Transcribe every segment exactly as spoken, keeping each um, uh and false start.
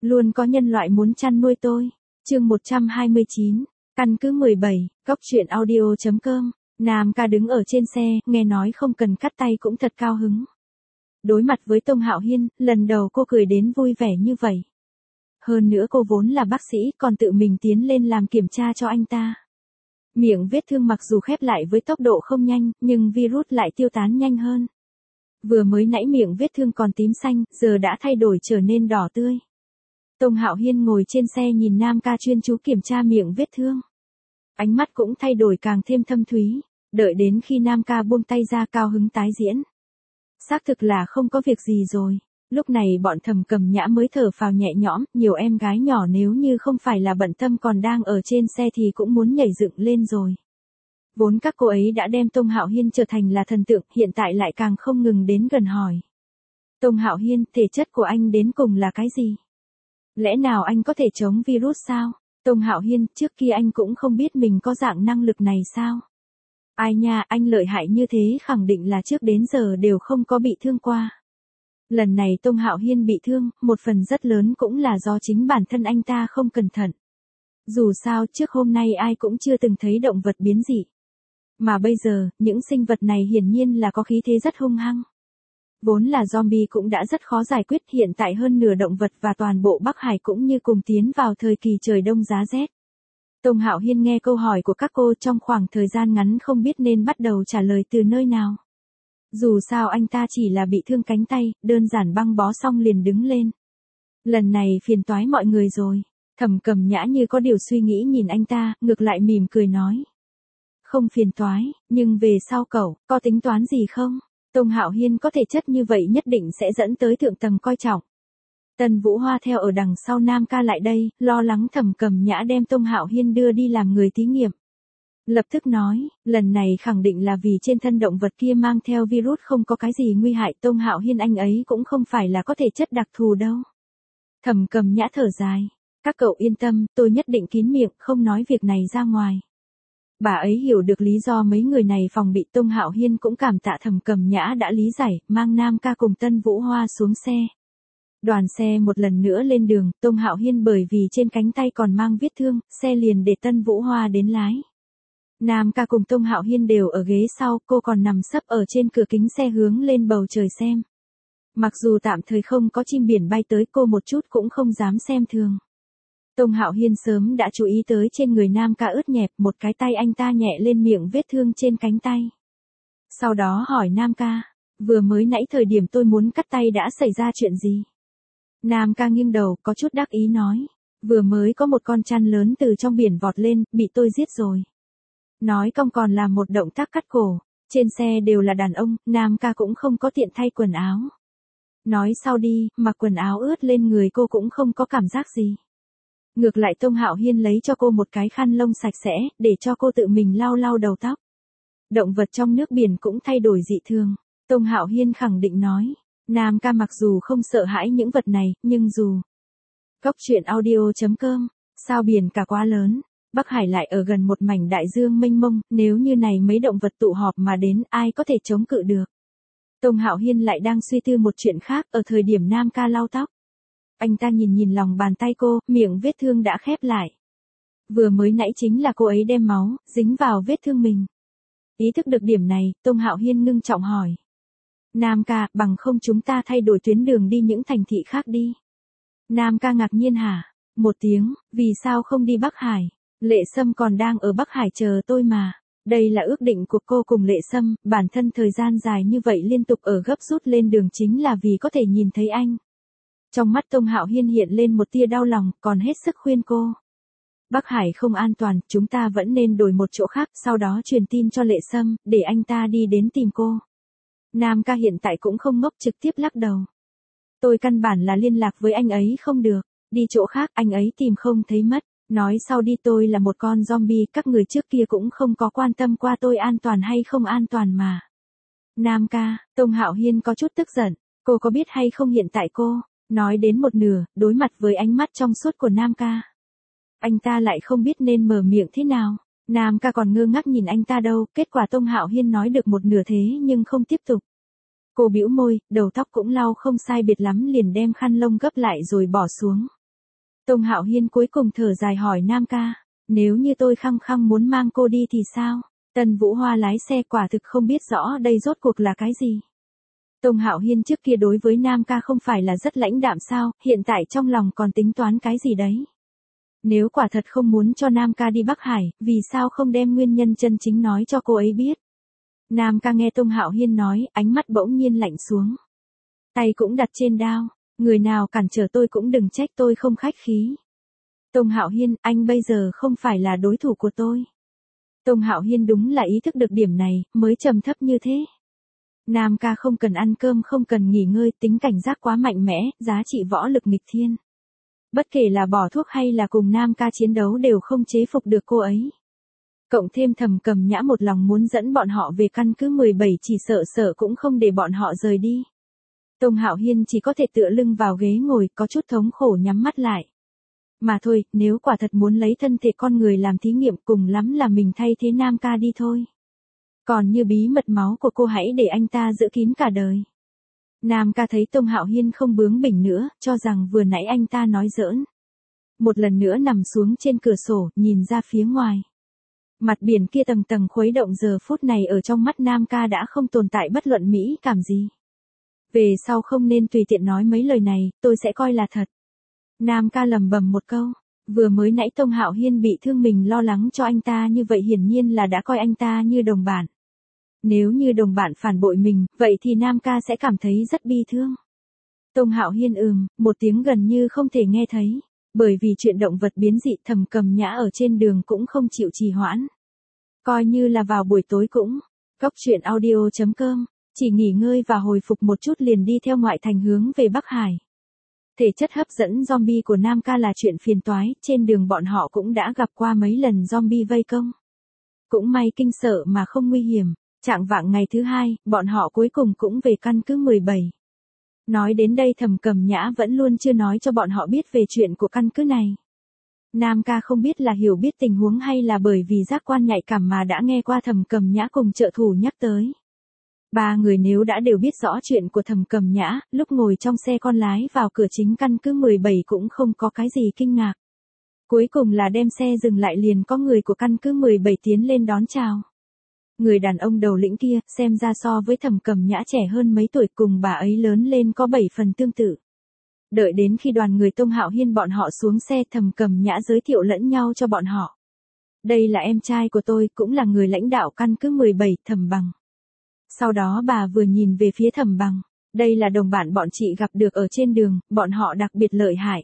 Luôn có nhân loại muốn chăn nuôi tôi. Chương một trăm hai mươi chín, căn cứ mười bảy, cốc truyện audio chấm com. Nam ca đứng ở trên xe, nghe nói không cần cắt tay cũng thật cao hứng. Đối mặt với Tông Hạo Hiên, lần đầu cô cười đến vui vẻ như vậy. Hơn nữa cô vốn là bác sĩ, còn tự mình tiến lên làm kiểm tra cho anh ta. Miệng vết thương mặc dù khép lại với tốc độ không nhanh, nhưng virus lại tiêu tán nhanh hơn. Vừa mới nãy miệng vết thương còn tím xanh, giờ đã thay đổi trở nên đỏ tươi. Tông Hạo Hiên ngồi trên xe nhìn Nam ca chuyên chú kiểm tra miệng vết thương. Ánh mắt cũng thay đổi càng thêm thâm thúy, đợi đến khi Nam ca buông tay ra cao hứng tái diễn. Xác thực là không có việc gì rồi. Lúc này bọn Thẩm Cầm Nhã mới thở phào nhẹ nhõm, nhiều em gái nhỏ nếu như không phải là bận tâm còn đang ở trên xe thì cũng muốn nhảy dựng lên rồi. Vốn các cô ấy đã đem Tông Hạo Hiên trở thành là thần tượng, hiện tại lại càng không ngừng đến gần hỏi. Tông Hạo Hiên, thể chất của anh đến cùng là cái gì? Lẽ nào anh có thể chống virus sao? Tông Hạo Hiên, trước kia anh cũng không biết mình có dạng năng lực này sao? Ai nha, anh lợi hại như thế khẳng định là trước đến giờ đều không có bị thương qua. Lần này Tông Hạo Hiên bị thương, một phần rất lớn cũng là do chính bản thân anh ta không cẩn thận. Dù sao trước hôm nay ai cũng chưa từng thấy động vật biến dị. Mà bây giờ, những sinh vật này hiển nhiên là có khí thế rất hung hăng. Vốn là zombie cũng đã rất khó giải quyết, hiện tại hơn nửa động vật và toàn bộ Bắc Hải cũng như cùng tiến vào thời kỳ trời đông giá rét. Tông Hạo Hiên nghe câu hỏi của các cô trong khoảng thời gian ngắn không biết nên bắt đầu trả lời từ nơi nào. Dù sao anh ta chỉ là bị thương cánh tay, đơn giản băng bó xong liền đứng lên. Lần này phiền toái mọi người rồi. Thẩm Cầm Nhã như có điều suy nghĩ nhìn anh ta, ngược lại mỉm cười nói. Không phiền toái, nhưng về sau cậu, có tính toán gì không? Tông Hạo Hiên có thể chất như vậy nhất định sẽ dẫn tới thượng tầng coi trọng. Tần Vũ Hoa theo ở đằng sau Nam ca lại đây, lo lắng Thẩm Cầm Nhã đem Tông Hạo Hiên đưa đi làm người thí nghiệm. Lập tức nói, lần này khẳng định là vì trên thân động vật kia mang theo virus không có cái gì nguy hại. Tông Hạo Hiên anh ấy cũng không phải là có thể chất đặc thù đâu. Thẩm Cầm Nhã thở dài, các cậu yên tâm, tôi nhất định kín miệng, không nói việc này ra ngoài. Bà ấy hiểu được lý do mấy người này phòng bị. Tông Hạo Hiên cũng cảm tạ Thẩm Cầm Nhã đã lý giải, mang Nam ca cùng Tân Vũ Hoa xuống xe. Đoàn xe một lần nữa lên đường, Tông Hạo Hiên bởi vì trên cánh tay còn mang vết thương, xe liền để Tân Vũ Hoa đến lái. Nam ca cùng Tông Hạo Hiên đều ở ghế sau, cô còn nằm sấp ở trên cửa kính xe hướng lên bầu trời xem. Mặc dù tạm thời không có chim biển bay tới, cô một chút cũng không dám xem thường. Tông Hạo Hiên sớm đã chú ý tới trên người Nam ca ướt nhẹp, một cái tay anh ta nhẹ lên miệng vết thương trên cánh tay. Sau đó hỏi Nam ca, vừa mới nãy thời điểm tôi muốn cắt tay đã xảy ra chuyện gì? Nam ca nghiêng đầu, có chút đắc ý nói, vừa mới có một con chăn lớn từ trong biển vọt lên, bị tôi giết rồi. Nói cong còn là một động tác cắt cổ, trên xe đều là đàn ông, Nam ca cũng không có tiện thay quần áo. Nói sau đi, mặc quần áo ướt lên người cô cũng không có cảm giác gì. Ngược lại Tông Hạo Hiên lấy cho cô một cái khăn lông sạch sẽ, để cho cô tự mình lau lau đầu tóc. Động vật trong nước biển cũng thay đổi dị thường. Tông Hạo Hiên khẳng định nói, Nam ca mặc dù không sợ hãi những vật này, nhưng dù. Cốc truyện audio chấm com, sao biển cả quá lớn. Bắc Hải lại ở gần một mảnh đại dương mênh mông, nếu như này mấy động vật tụ họp mà đến, ai có thể chống cự được. Tông Hạo Hiên lại đang suy tư một chuyện khác, ở thời điểm Nam ca lau tóc. Anh ta nhìn nhìn lòng bàn tay cô, miệng vết thương đã khép lại. Vừa mới nãy chính là cô ấy đem máu, dính vào vết thương mình. Ý thức được điểm này, Tông Hạo Hiên ngưng trọng hỏi. Nam ca, bằng không chúng ta thay đổi tuyến đường đi những thành thị khác đi. Nam ca ngạc nhiên hả? Một tiếng, vì sao không đi Bắc Hải? Lệ Sâm còn đang ở Bắc Hải chờ tôi mà. Đây là ước định của cô cùng Lệ Sâm, bản thân thời gian dài như vậy liên tục ở gấp rút lên đường chính là vì có thể nhìn thấy anh. Trong mắt Tông Hạo Hiên hiện lên một tia đau lòng, còn hết sức khuyên cô. Bắc Hải không an toàn, chúng ta vẫn nên đổi một chỗ khác, sau đó truyền tin cho Lệ Sâm, để anh ta đi đến tìm cô. Nam ca hiện tại cũng không ngốc, trực tiếp lắc đầu. Tôi căn bản là liên lạc với anh ấy không được, đi chỗ khác anh ấy tìm không thấy mất. Nói sau đi, tôi là một con zombie, các người trước kia cũng không có quan tâm qua tôi an toàn hay không an toàn mà. Nam ca, Tông Hạo Hiên có chút tức giận, cô có biết hay không hiện tại cô, nói đến một nửa, đối mặt với ánh mắt trong suốt của Nam ca. Anh ta lại không biết nên mở miệng thế nào, Nam ca còn ngơ ngác nhìn anh ta đâu, kết quả Tông Hạo Hiên nói được một nửa thế nhưng không tiếp tục. Cô bĩu môi, đầu tóc cũng lau không sai biệt lắm liền đem khăn lông gấp lại rồi bỏ xuống. Tông Hạo Hiên cuối cùng thở dài hỏi Nam ca, nếu như tôi khăng khăng muốn mang cô đi thì sao? Tân Vũ Hoa lái xe quả thực không biết rõ đây rốt cuộc là cái gì. Tông Hạo Hiên trước kia đối với Nam ca không phải là rất lãnh đạm sao, hiện tại trong lòng còn tính toán cái gì đấy. Nếu quả thật không muốn cho Nam ca đi Bắc Hải, vì sao không đem nguyên nhân chân chính nói cho cô ấy biết? Nam ca nghe Tông Hạo Hiên nói, ánh mắt bỗng nhiên lạnh xuống. Tay cũng đặt trên đao, người nào cản trở tôi cũng đừng trách tôi không khách khí. Tông Hạo Hiên, anh bây giờ không phải là đối thủ của tôi. Tông Hạo Hiên đúng là ý thức được điểm này, mới trầm thấp như thế. Nam ca không cần ăn cơm, không cần nghỉ ngơi, tính cảnh giác quá mạnh mẽ, giá trị võ lực nghịch thiên. Bất kể là bỏ thuốc hay là cùng Nam ca chiến đấu đều không chế phục được cô ấy. Cộng thêm Thẩm Cầm Nhã một lòng muốn dẫn bọn họ về căn cứ mười bảy, chỉ sợ sợ cũng không để bọn họ rời đi. Tông Hạo Hiên chỉ có thể tựa lưng vào ghế ngồi, có chút thống khổ nhắm mắt lại. Mà thôi, nếu quả thật muốn lấy thân thể con người làm thí nghiệm, cùng lắm là mình thay thế Nam ca đi thôi. Còn như bí mật máu của cô hãy để anh ta giữ kín cả đời. Nam ca thấy Tông Hạo Hiên không bướng bỉnh nữa, cho rằng vừa nãy anh ta nói giỡn. Một lần nữa nằm xuống trên cửa sổ, nhìn ra phía ngoài. Mặt biển kia tầng tầng khuấy động, giờ phút này ở trong mắt Nam ca đã không tồn tại bất luận mỹ cảm gì. Về sau không nên tùy tiện nói mấy lời này, tôi sẽ coi là thật. Nam ca lầm bầm một câu, vừa mới nãy Tông Hạo Hiên bị thương, mình lo lắng cho anh ta như vậy hiển nhiên là đã coi anh ta như đồng bạn. Nếu như đồng bạn phản bội mình, vậy thì Nam ca sẽ cảm thấy rất bi thương. Tông Hạo Hiên ừm, một tiếng gần như không thể nghe thấy, bởi vì chuyện động vật biến dị Thẩm Cầm Nhã ở trên đường cũng không chịu trì hoãn. Coi như là vào buổi tối cũng, Cốc truyện audio chấm com, chỉ nghỉ ngơi và hồi phục một chút liền đi theo ngoại thành hướng về Bắc Hải. Thể chất hấp dẫn zombie của Nam ca là chuyện phiền toái, trên đường bọn họ cũng đã gặp qua mấy lần zombie vây công. Cũng may kinh sợ mà không nguy hiểm, chạng vạng ngày thứ hai, bọn họ cuối cùng cũng về căn cứ mười bảy. Nói đến đây Thẩm Cầm Nhã vẫn luôn chưa nói cho bọn họ biết về chuyện của căn cứ này. Nam ca không biết là hiểu biết tình huống hay là bởi vì giác quan nhạy cảm mà đã nghe qua Thẩm Cầm Nhã cùng trợ thủ nhắc tới. Ba người nếu đã đều biết rõ chuyện của Thẩm Cầm Nhã, lúc ngồi trong xe con lái vào cửa chính căn cứ mười bảy cũng không có cái gì kinh ngạc. Cuối cùng là đem xe dừng lại liền có người của căn cứ mười bảy tiến lên đón chào. Người đàn ông đầu lĩnh kia, xem ra so với Thẩm Cầm Nhã trẻ hơn mấy tuổi, cùng bà ấy lớn lên có bảy phần tương tự. Đợi đến khi đoàn người Tông Hạo Hiên bọn họ xuống xe, Thẩm Cầm Nhã giới thiệu lẫn nhau cho bọn họ. Đây là em trai của tôi, cũng là người lãnh đạo căn cứ mười bảy, Thẩm Bằng. Sau đó bà vừa nhìn về phía Thẩm Bằng, đây là đồng bạn bọn chị gặp được ở trên đường, bọn họ đặc biệt lợi hại.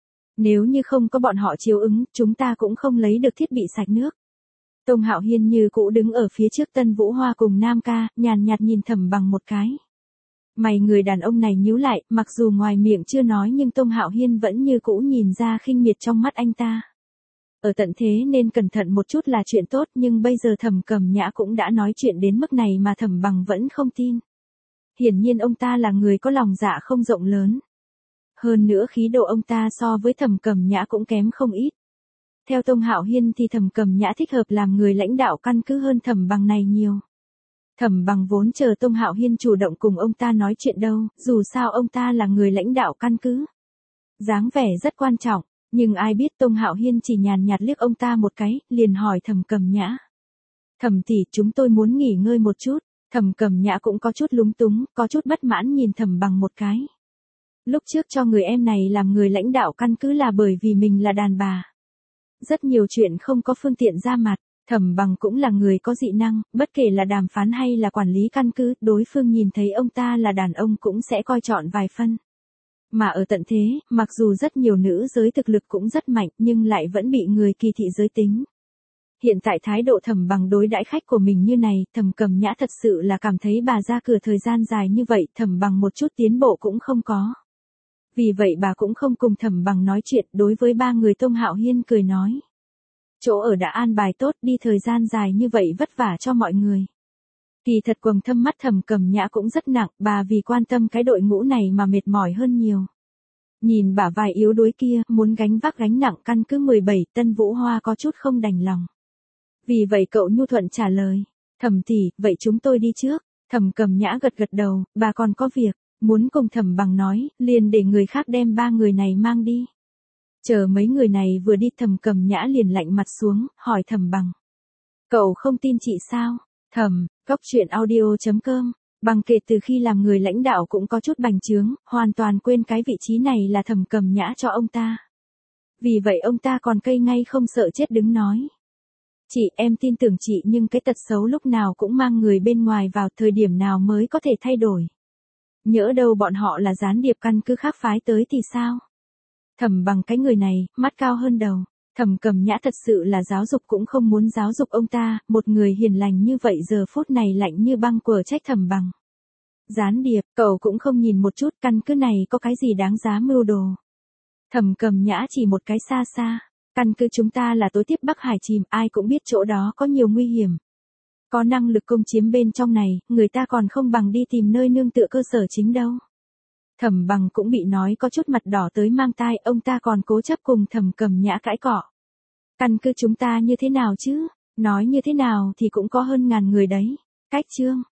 Nếu như không có bọn họ chiếu ứng, chúng ta cũng không lấy được thiết bị sạch nước. Tông Hạo Hiên như cũ đứng ở phía trước Tân Vũ Hoa cùng Nam ca, nhàn nhạt nhìn Thẩm Bằng một cái. Mày người đàn ông này nhíu lại, mặc dù ngoài miệng chưa nói nhưng Tông Hạo Hiên vẫn như cũ nhìn ra khinh miệt trong mắt anh ta. Ở tận thế nên cẩn thận một chút là chuyện tốt, nhưng bây giờ Thẩm Cầm Nhã cũng đã nói chuyện đến mức này mà Thẩm Bằng vẫn không tin. Hiển nhiên ông ta là người có lòng dạ không rộng lớn. Hơn nữa khí độ ông ta so với Thẩm Cầm Nhã cũng kém không ít. Theo Tông Hạo Hiên thì Thẩm Cầm Nhã thích hợp làm người lãnh đạo căn cứ hơn Thẩm Bằng này nhiều. Thẩm Bằng vốn chờ Tông Hạo Hiên chủ động cùng ông ta nói chuyện đâu, dù sao ông ta là người lãnh đạo căn cứ. Dáng vẻ rất quan trọng, nhưng ai biết Tông Hạo Hiên chỉ nhàn nhạt liếc ông ta một cái, liền hỏi Thẩm Cầm Nhã. Thẩm tỷ, chúng tôi muốn nghỉ ngơi một chút. Thẩm Cầm Nhã cũng có chút lúng túng, có chút bất mãn nhìn Thẩm Bằng một cái. Lúc trước cho người em này làm người lãnh đạo căn cứ là bởi vì mình là đàn bà. Rất nhiều chuyện không có phương tiện ra mặt, Thẩm Bằng cũng là người có dị năng, bất kể là đàm phán hay là quản lý căn cứ, đối phương nhìn thấy ông ta là đàn ông cũng sẽ coi trọng vài phân. Mà ở tận thế, mặc dù rất nhiều nữ giới thực lực cũng rất mạnh nhưng lại vẫn bị người kỳ thị giới tính. Hiện tại thái độ Thẩm Bằng đối đãi khách của mình như này, Thẩm Cầm Nhã thật sự là cảm thấy bà ra cửa thời gian dài như vậy, Thẩm Bằng một chút tiến bộ cũng không có. Vì vậy bà cũng không cùng Thẩm Bằng nói chuyện, đối với ba người Tông Hạo Hiên cười nói. Chỗ ở đã an bài tốt, đi thời gian dài như vậy vất vả cho mọi người. Kỳ thật quầng thâm mắt Thẩm Cầm Nhã cũng rất nặng, bà vì quan tâm cái đội ngũ này mà mệt mỏi hơn nhiều. Nhìn bả vai yếu đuối kia, muốn gánh vác gánh nặng căn cứ mười bảy, Tân Vũ Hoa có chút không đành lòng. Vì vậy cậu nhu thuận trả lời, Thẩm tỷ, vậy chúng tôi đi trước. Thẩm Cầm Nhã gật gật đầu, bà còn có việc, muốn cùng Thẩm Bằng nói, liền để người khác đem ba người này mang đi. Chờ mấy người này vừa đi Thẩm Cầm Nhã liền lạnh mặt xuống, hỏi Thẩm Bằng. Cậu không tin chị sao? Thẩm, góc chuyện audio chấm com. Bằng kể từ khi làm người lãnh đạo cũng có chút bành trướng, hoàn toàn quên cái vị trí này là Thẩm Cầm Nhã cho ông ta. Vì vậy ông ta còn cây ngay không sợ chết đứng nói. Chị, em tin tưởng chị nhưng cái tật xấu lúc nào cũng mang người bên ngoài vào, thời điểm nào mới có thể thay đổi. Nhỡ đâu bọn họ là gián điệp căn cứ khác phái tới thì sao? Thẩm Bằng cái người này, mắt cao hơn đầu. Thẩm Cầm Nhã thật sự là giáo dục cũng không muốn giáo dục ông ta, một người hiền lành như vậy giờ phút này lạnh như băng quở trách Thẩm Bằng. Gián điệp, cậu cũng không nhìn một chút căn cứ này có cái gì đáng giá mưu đồ. Thẩm Cầm Nhã chỉ một cái xa xa. Căn cứ chúng ta là tối tiếp Bắc Hải chìm, ai cũng biết chỗ đó có nhiều nguy hiểm. Có năng lực công chiếm bên trong này, người ta còn không bằng đi tìm nơi nương tựa cơ sở chính đâu. Thẩm Bằng cũng bị nói có chút mặt đỏ tới mang tai, ông ta còn cố chấp cùng Thẩm Cầm Nhã cãi cọ. Căn cứ chúng ta như thế nào chứ? Nói như thế nào thì cũng có hơn ngàn người đấy. Cách chương.